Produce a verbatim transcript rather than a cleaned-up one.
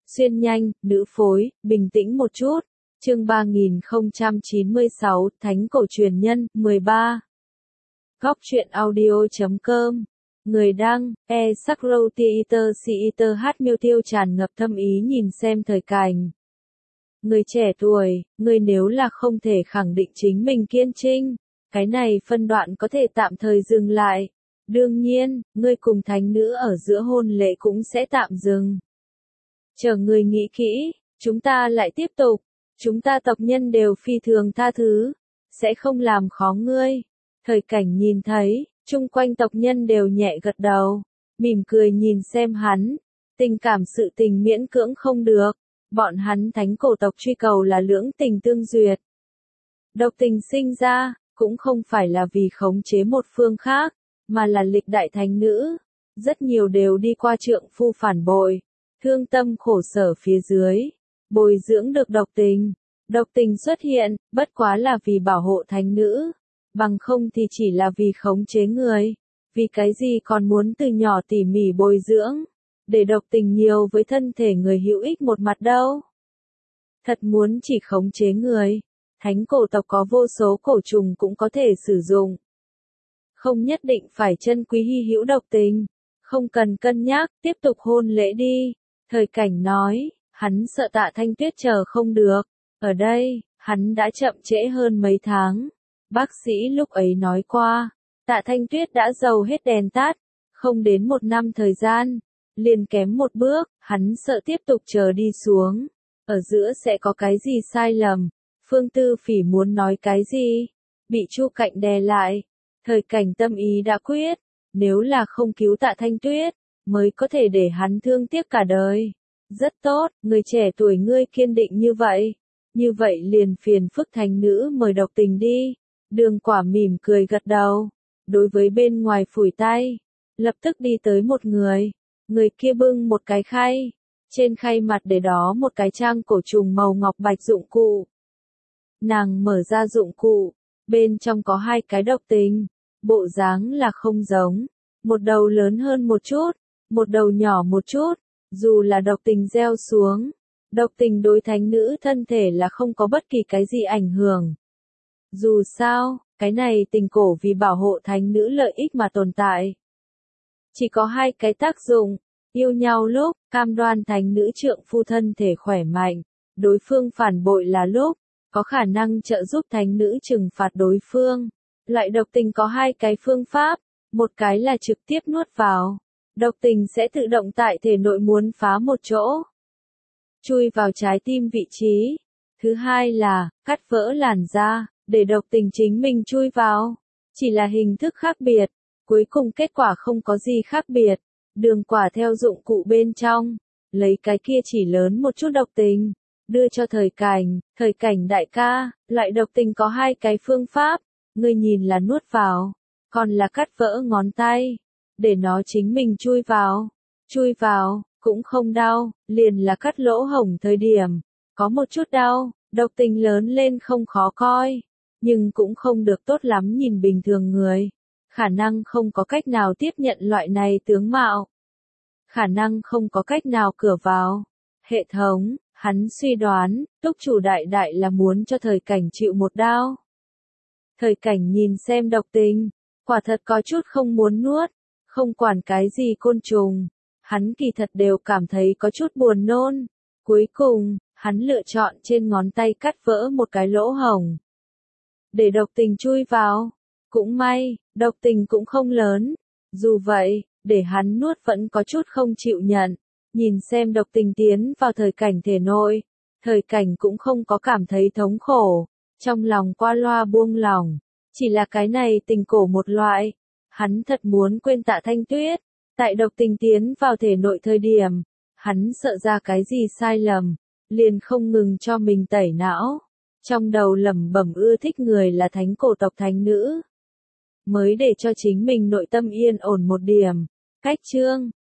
Xuyên nhanh, nữ phối, bình tĩnh một chút. Chương ba nghìn không trăm chín mươi sáu, Thánh cổ truyền nhân, mười ba. Góc truyện audio chấm com. Người đăng, e Sakro Theater Theater hát miêu tiêu tràn ngập thâm ý nhìn xem thời cảnh. Người trẻ tuổi, người nếu là không thể khẳng định chính mình kiên trinh, cái này phân đoạn có thể tạm thời dừng lại. Đương nhiên, ngươi cùng thánh nữ ở giữa hôn lễ cũng sẽ tạm dừng. Chờ người nghĩ kỹ, chúng ta lại tiếp tục. Chúng ta tộc nhân đều phi thường tha thứ, sẽ không làm khó ngươi. Thời cảnh nhìn thấy, chung quanh tộc nhân đều nhẹ gật đầu, mỉm cười nhìn xem hắn. Tình cảm sự tình miễn cưỡng không được, bọn hắn thánh cổ tộc truy cầu là lưỡng tình tương duyệt. Độc tình sinh ra, cũng không phải là vì khống chế một phương khác, mà là lịch đại thánh nữ. Rất nhiều đều đi qua trượng phu phản bội, thương tâm khổ sở phía dưới. Bồi dưỡng được độc tình. Độc tình xuất hiện, bất quá là vì bảo hộ thánh nữ. Bằng không thì chỉ là vì khống chế người. Vì cái gì còn muốn từ nhỏ tỉ mỉ bồi dưỡng. Để độc tình nhiều với thân thể người hữu ích một mặt đâu. Thật muốn chỉ khống chế người. Thánh cổ tộc có vô số cổ trùng cũng có thể sử dụng. Không nhất định phải chân quý hy hữu độc tình. Không cần cân nhắc, tiếp tục hôn lễ đi. Thời cảnh nói. Hắn sợ Tạ Thanh Tuyết chờ không được. Ở đây, hắn đã chậm trễ hơn mấy tháng. Bác sĩ lúc ấy nói qua, Tạ Thanh Tuyết đã dầu hết đèn tắt, không đến một năm thời gian, liền kém một bước, hắn sợ tiếp tục chờ đi xuống. Ở giữa sẽ có cái gì sai lầm, Phương Tư Phỉ muốn nói cái gì, bị Chu Cạnh đè lại. Thời cảnh tâm ý đã quyết, nếu là không cứu Tạ Thanh Tuyết, mới có thể để hắn thương tiếc cả đời. Rất tốt, người trẻ tuổi ngươi kiên định như vậy. Như vậy liền phiền phức thánh nữ mời độc tình đi. Đường Quả mỉm cười gật đầu. Đối với bên ngoài phủi tay. Lập tức đi tới một người. Người kia bưng một cái khay. Trên khay mặt để đó một cái trang cổ trùng màu ngọc bạch dụng cụ. Nàng mở ra dụng cụ. Bên trong có hai cái độc tình. Bộ dáng là không giống. Một đầu lớn hơn một chút. Một đầu nhỏ một chút. Dù là độc tình gieo xuống, độc tình đối thánh nữ thân thể là không có bất kỳ cái gì ảnh hưởng. Dù sao, cái này tình cổ vì bảo hộ thánh nữ lợi ích mà tồn tại. Chỉ có hai cái tác dụng, yêu nhau lúc, cam đoan thánh nữ trượng phu thân thể khỏe mạnh, đối phương phản bội là lúc, có khả năng trợ giúp thánh nữ trừng phạt đối phương. Loại độc tình có hai cái phương pháp, một cái là trực tiếp nuốt vào. Độc tình sẽ tự động tại thể nội muốn phá một chỗ. Chui vào trái tim vị trí. Thứ hai là, cắt vỡ làn da, để độc tình chính mình chui vào. Chỉ là hình thức khác biệt. Cuối cùng kết quả không có gì khác biệt. Đường Quả theo dụng cụ bên trong. Lấy cái kia chỉ lớn một chút độc tình. Đưa cho thời cảnh. Thời cảnh đại ca, loại độc tình có hai cái phương pháp. Ngươi nhìn là nuốt vào. Còn là cắt vỡ ngón tay. Để nó chính mình chui vào. Chui vào, cũng không đau, liền là cắt lỗ hổng thời điểm. Có một chút đau, độc tình lớn lên không khó coi. Nhưng cũng không được tốt lắm nhìn bình thường người. Khả năng không có cách nào tiếp nhận loại này tướng mạo. Khả năng không có cách nào cửa vào. Hệ thống, hắn suy đoán, túc chủ đại đại là muốn cho thời cảnh chịu một đau. Thời cảnh nhìn xem độc tình, quả thật có chút không muốn nuốt. Không quản cái gì côn trùng, hắn kỳ thật đều cảm thấy có chút buồn nôn. Cuối cùng, hắn lựa chọn trên ngón tay cắt vỡ một cái lỗ hổng. Để độc tình chui vào. Cũng may, độc tình cũng không lớn. Dù vậy, để hắn nuốt vẫn có chút không chịu nhận. Nhìn xem độc tình tiến vào thời cảnh thể nội. Thời cảnh cũng không có cảm thấy thống khổ. Trong lòng qua loa buông lòng. Chỉ là cái này tình cổ một loại. Hắn thật muốn quên Tạ Thanh Tuyết. Tại độc tình tiến vào thể nội thời điểm. Hắn sợ ra cái gì sai lầm. Liền không ngừng cho mình tẩy não. Trong đầu lẩm bẩm ưa thích người là thánh cổ tộc thánh nữ. Mới để cho chính mình nội tâm yên ổn một điểm. Cách chương.